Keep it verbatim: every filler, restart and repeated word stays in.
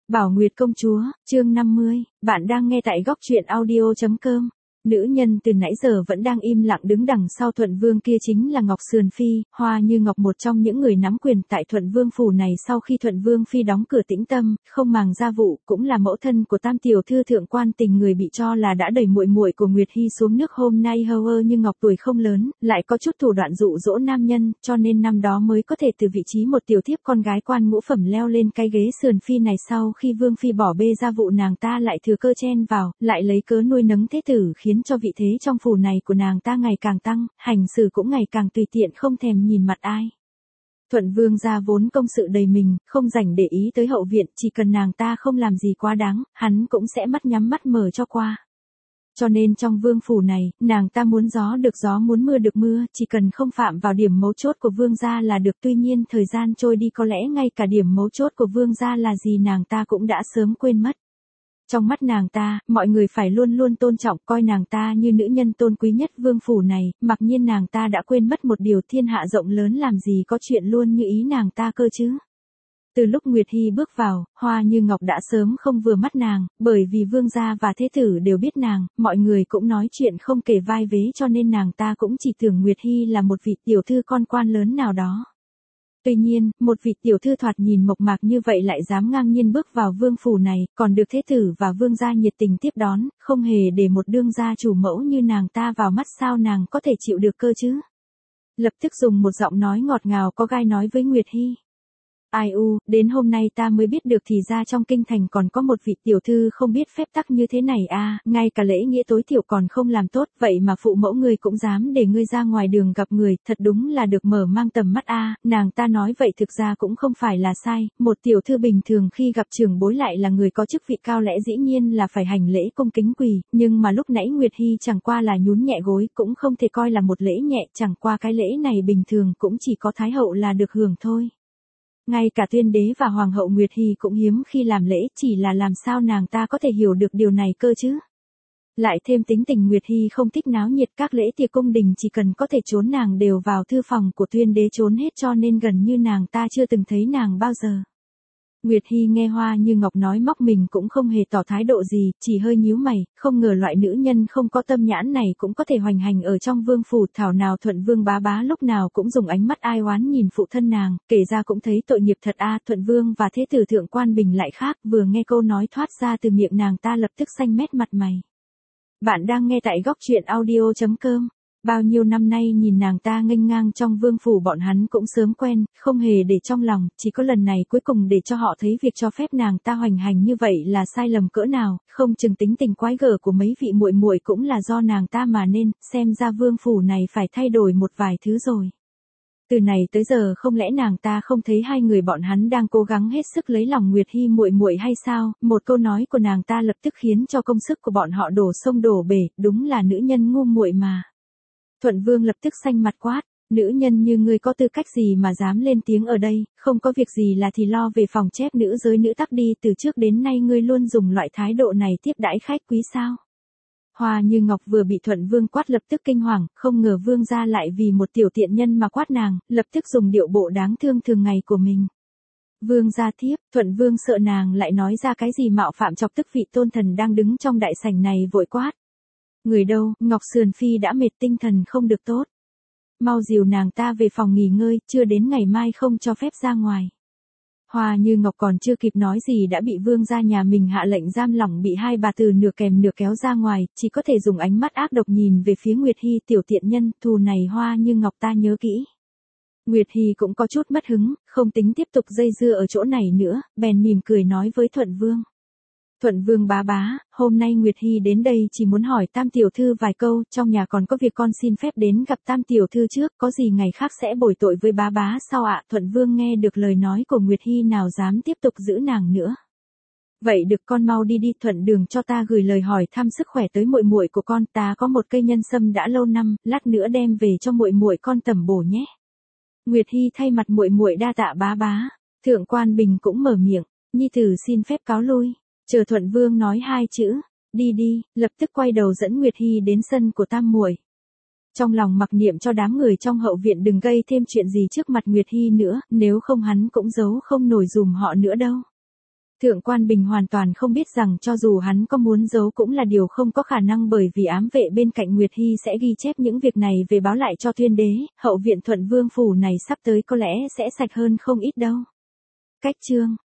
Bảo Nguyệt công chúa, chương năm mươi, bạn đang nghe tại góc truyện audio chấm com. Nữ nhân từ nãy giờ vẫn đang im lặng đứng đằng sau Thuận Vương kia chính là Ngọc Sườn Phi, Hoa Như Ngọc, một trong những người nắm quyền tại Thuận Vương phủ này sau khi Thuận Vương Phi đóng cửa tĩnh tâm, không màng gia vụ, cũng là mẫu thân của tam tiểu thư thượng quan Tình, người bị cho là đã đẩy muội muội của Nguyệt Hy xuống nước. Hôm nay Hoa Như Ngọc tuổi không lớn, lại có chút thủ đoạn dụ dỗ nam nhân, cho nên năm đó mới có thể từ vị trí một tiểu thiếp con gái quan ngũ phẩm leo lên cái ghế Sườn Phi này. Sau khi Vương Phi bỏ bê gia vụ, nàng ta lại thừa cơ chen vào, lại lấy cớ nuôi nấng thế tử, khiến cho vị thế trong phủ này của nàng ta ngày càng tăng, hành xử cũng ngày càng tùy tiện, không thèm nhìn mặt ai. Thuận Vương gia vốn công sự đầy mình, không rảnh để ý tới hậu viện, chỉ cần nàng ta không làm gì quá đáng, hắn cũng sẽ mắt nhắm mắt mở cho qua. Cho nên trong vương phủ này, nàng ta muốn gió được gió, muốn mưa được mưa, chỉ cần không phạm vào điểm mấu chốt của vương gia là được. Tuy nhiên thời gian trôi đi, có lẽ ngay cả điểm mấu chốt của vương gia là gì nàng ta cũng đã sớm quên mất. Trong mắt nàng ta, mọi người phải luôn luôn tôn trọng, coi nàng ta như nữ nhân tôn quý nhất vương phủ này, mặc nhiên nàng ta đã quên mất một điều: thiên hạ rộng lớn, làm gì có chuyện luôn như ý nàng ta cơ chứ. Từ lúc Nguyệt Hy bước vào, Hoa Như Ngọc đã sớm không vừa mắt nàng, bởi vì vương gia và thế tử đều biết nàng, mọi người cũng nói chuyện không kể vai vế, cho nên nàng ta cũng chỉ tưởng Nguyệt Hy là một vị tiểu thư con quan lớn nào đó. Tuy nhiên, một vị tiểu thư thoạt nhìn mộc mạc như vậy lại dám ngang nhiên bước vào vương phủ này, còn được thế tử và vương gia nhiệt tình tiếp đón, không hề để một đương gia chủ mẫu như nàng ta vào mắt, sao nàng có thể chịu được cơ chứ? Lập tức dùng một giọng nói ngọt ngào có gai nói với Nguyệt Hy: Ai u, đến hôm nay ta mới biết được thì ra trong kinh thành còn có một vị tiểu thư không biết phép tắc như thế này à, ngay cả lễ nghĩa tối thiểu còn không làm tốt, vậy mà phụ mẫu ngươi cũng dám để ngươi ra ngoài đường gặp người, thật đúng là được mở mang tầm mắt a. À. Nàng ta nói vậy thực ra cũng không phải là sai, một tiểu thư bình thường khi gặp trưởng bối lại là người có chức vị cao, lẽ dĩ nhiên là phải hành lễ cung kính quỳ, nhưng mà lúc nãy Nguyệt Hy chẳng qua là nhún nhẹ gối, cũng không thể coi là một lễ nhẹ, chẳng qua cái lễ này bình thường cũng chỉ có thái hậu là được hưởng thôi. Ngay cả tuyên đế và hoàng hậu Nguyệt Hy cũng hiếm khi làm lễ, chỉ là làm sao nàng ta có thể hiểu được điều này cơ chứ. Lại thêm tính tình Nguyệt Hy không thích náo nhiệt, các lễ tiệc cung đình chỉ cần có thể trốn nàng đều vào thư phòng của tuyên đế trốn hết, cho nên gần như nàng ta chưa từng thấy nàng bao giờ. Nguyệt Hy nghe Hoa Như Ngọc nói móc mình cũng không hề tỏ thái độ gì, chỉ hơi nhíu mày, không ngờ loại nữ nhân không có tâm nhãn này cũng có thể hoành hành ở trong vương phủ. Thảo nào Thuận Vương bá bá lúc nào cũng dùng ánh mắt ai oán nhìn phụ thân nàng, kể ra cũng thấy tội nghiệp thật a. À, Thuận Vương và thế tử thượng quan Bình lại khác, vừa nghe câu nói thoát ra từ miệng nàng ta lập tức xanh mét mặt mày. Bạn đang nghe tại góc truyện audio chấm com. Bao nhiêu năm nay nhìn nàng ta nghênh ngang trong vương phủ, bọn hắn cũng sớm quen, không hề để trong lòng, chỉ có lần này cuối cùng để cho họ thấy việc cho phép nàng ta hoành hành như vậy là sai lầm cỡ nào, không chừng tính tình quái gở của mấy vị muội muội cũng là do nàng ta mà nên, xem ra vương phủ này phải thay đổi một vài thứ rồi. Từ này tới giờ không lẽ nàng ta không thấy hai người bọn hắn đang cố gắng hết sức lấy lòng Nguyệt Hy muội muội hay sao? Một câu nói của nàng ta lập tức khiến cho công sức của bọn họ đổ sông đổ bể, đúng là nữ nhân ngu muội mà. Thuận Vương lập tức xanh mặt quát: Nữ nhân như ngươi có tư cách gì mà dám lên tiếng ở đây, không có việc gì là thì lo về phòng chép nữ giới nữ tắc đi, từ trước đến nay ngươi luôn dùng loại thái độ này tiếp đãi khách quý sao? Hoa Như Ngọc vừa bị Thuận Vương quát lập tức kinh hoàng, không ngờ vương gia lại vì một tiểu tiện nhân mà quát nàng, lập tức dùng điệu bộ đáng thương thường ngày của mình. Vương gia thiếp, Thuận Vương sợ nàng lại nói ra cái gì mạo phạm chọc tức vị tôn thần đang đứng trong đại sảnh này, vội quát: Người đâu? Ngọc Sườn Phi đã mệt, tinh thần không được tốt. Mau dìu nàng ta về phòng nghỉ ngơi, chưa đến ngày mai không cho phép ra ngoài. Hoa Như Ngọc còn chưa kịp nói gì đã bị vương gia nhà mình hạ lệnh giam lỏng, bị hai bà từ nửa kèm nửa kéo ra ngoài, chỉ có thể dùng ánh mắt ác độc nhìn về phía Nguyệt Hy. Tiểu tiện nhân, thù này Hoa Như Ngọc ta nhớ kỹ. Nguyệt Hy cũng có chút mất hứng, không tính tiếp tục dây dưa ở chỗ này nữa, bèn mỉm cười nói với Thuận Vương: Thuận Vương bá bá, hôm nay Nguyệt Hy đến đây chỉ muốn hỏi tam tiểu thư vài câu, trong nhà còn có việc, con xin phép đến gặp tam tiểu thư trước, có gì ngày khác sẽ bồi tội với bá bá sau ạ. À? Thuận Vương nghe được lời nói của Nguyệt Hy nào dám tiếp tục giữ nàng nữa. Vậy được, con mau đi đi, thuận đường cho ta gửi lời hỏi thăm sức khỏe tới muội muội của con, ta có một cây nhân sâm đã lâu năm, lát nữa đem về cho muội muội con tẩm bổ nhé. Nguyệt Hy thay mặt muội muội đa tạ bá bá. Thượng quan Bình cũng mở miệng: Nhi tử xin phép cáo lui. Chờ Thuận Vương nói hai chữ đi đi, lập tức quay đầu dẫn Nguyệt Hy đến sân của tam muội. Trong lòng mặc niệm cho đám người trong hậu viện đừng gây thêm chuyện gì trước mặt Nguyệt Hy nữa, nếu không hắn cũng giấu không nổi dùm họ nữa đâu. Thượng quan Bình hoàn toàn không biết rằng cho dù hắn có muốn giấu cũng là điều không có khả năng, bởi vì ám vệ bên cạnh Nguyệt Hy sẽ ghi chép những việc này về báo lại cho Tuyên đế, hậu viện Thuận Vương phủ này sắp tới có lẽ sẽ sạch hơn không ít đâu. Cách chương